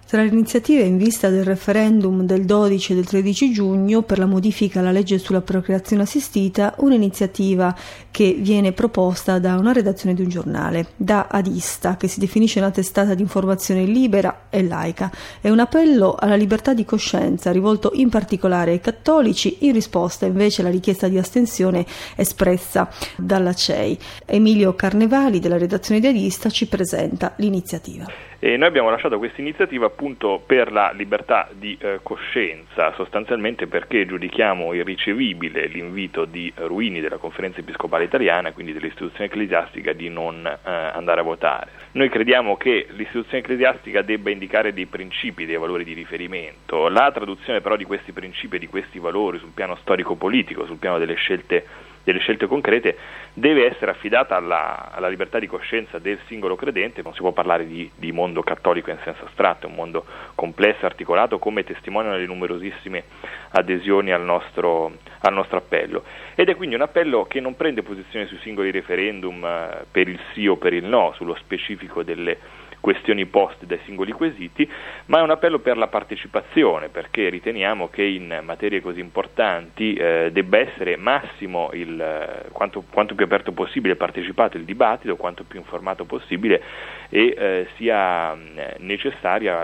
Tra le iniziative in vista del referendum del 12 e del 13 giugno per la modifica alla legge sulla procreazione assistita, un'iniziativa che viene proposta da una redazione di un giornale, da Adista, che si definisce una testata di informazione libera e laica. È un appello alla libertà di coscienza rivolto in particolare ai cattolici, in risposta invece alla richiesta di astensione espressa dalla CEI. Emilio Carnevali della redazione di Adista ci presenta l'iniziativa. E noi abbiamo lasciato questa iniziativa appunto per la libertà di coscienza, sostanzialmente perché giudichiamo irricevibile l'invito di Ruini della Conferenza Episcopale Italiana, quindi dell'istituzione ecclesiastica, di non andare a votare. Noi crediamo che l'istituzione ecclesiastica debba indicare dei principi, dei valori di riferimento. La traduzione però di questi principi e di questi valori sul piano storico-politico, sul piano delle scelte concrete, deve essere affidata alla libertà di coscienza del singolo credente. Non si può parlare di mondo cattolico in senso astratto, è un mondo complesso, articolato, come testimoniano le numerosissime adesioni al nostro appello. Ed è quindi un appello che non prende posizione sui singoli referendum per il sì o per il no, sullo specifico delle questioni poste dai singoli quesiti, ma è un appello per la partecipazione, perché riteniamo che in materie così importanti debba essere massimo quanto più aperto possibile partecipato il dibattito, quanto più informato possibile, e sia necessaria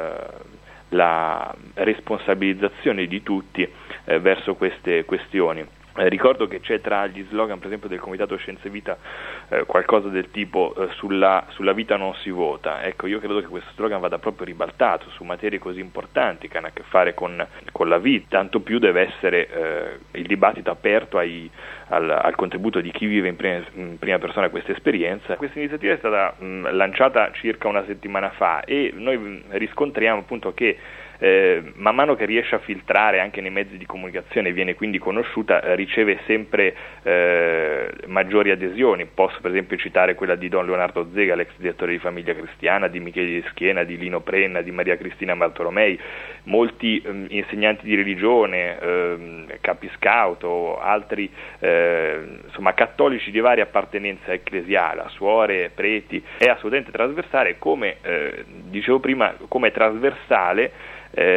la responsabilizzazione di tutti verso queste questioni. Ricordo che c'è tra gli slogan, per esempio, del Comitato Scienza e Vita qualcosa del tipo sulla vita non si vota. Ecco, io credo che questo slogan vada proprio ribaltato su materie così importanti che hanno a che fare con la vita, tanto più deve essere il dibattito aperto al contributo di chi vive in prima persona questa esperienza. Questa iniziativa è stata lanciata circa una settimana fa e noi riscontriamo appunto che man mano che riesce a filtrare anche nei mezzi di comunicazione, viene quindi conosciuta, riceve sempre maggiori adesioni. Posso per esempio citare quella di Don Leonardo Zega, l'ex direttore di Famiglia Cristiana, di Michele Schiena, di Lino Prenna, di Maria Cristina Bartolomei, molti insegnanti di religione, capi scout o altri insomma cattolici di varia appartenenza ecclesiale, suore, preti. È assolutamente trasversale, come dicevo prima, come trasversale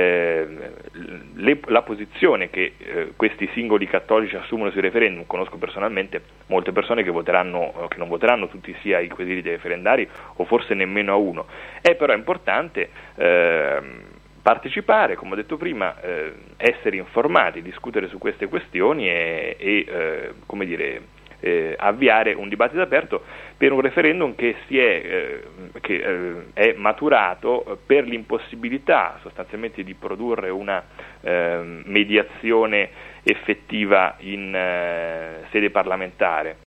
la posizione che questi singoli cattolici assumono sui referendum. Conosco personalmente molte persone che non voteranno tutti sia i quesiti referendari o forse nemmeno a uno. È però importante partecipare, come ho detto prima, essere informati, discutere su queste questioni e come dire, avviare un dibattito aperto per un referendum che è maturato per l'impossibilità sostanzialmente di produrre una mediazione effettiva in sede parlamentare.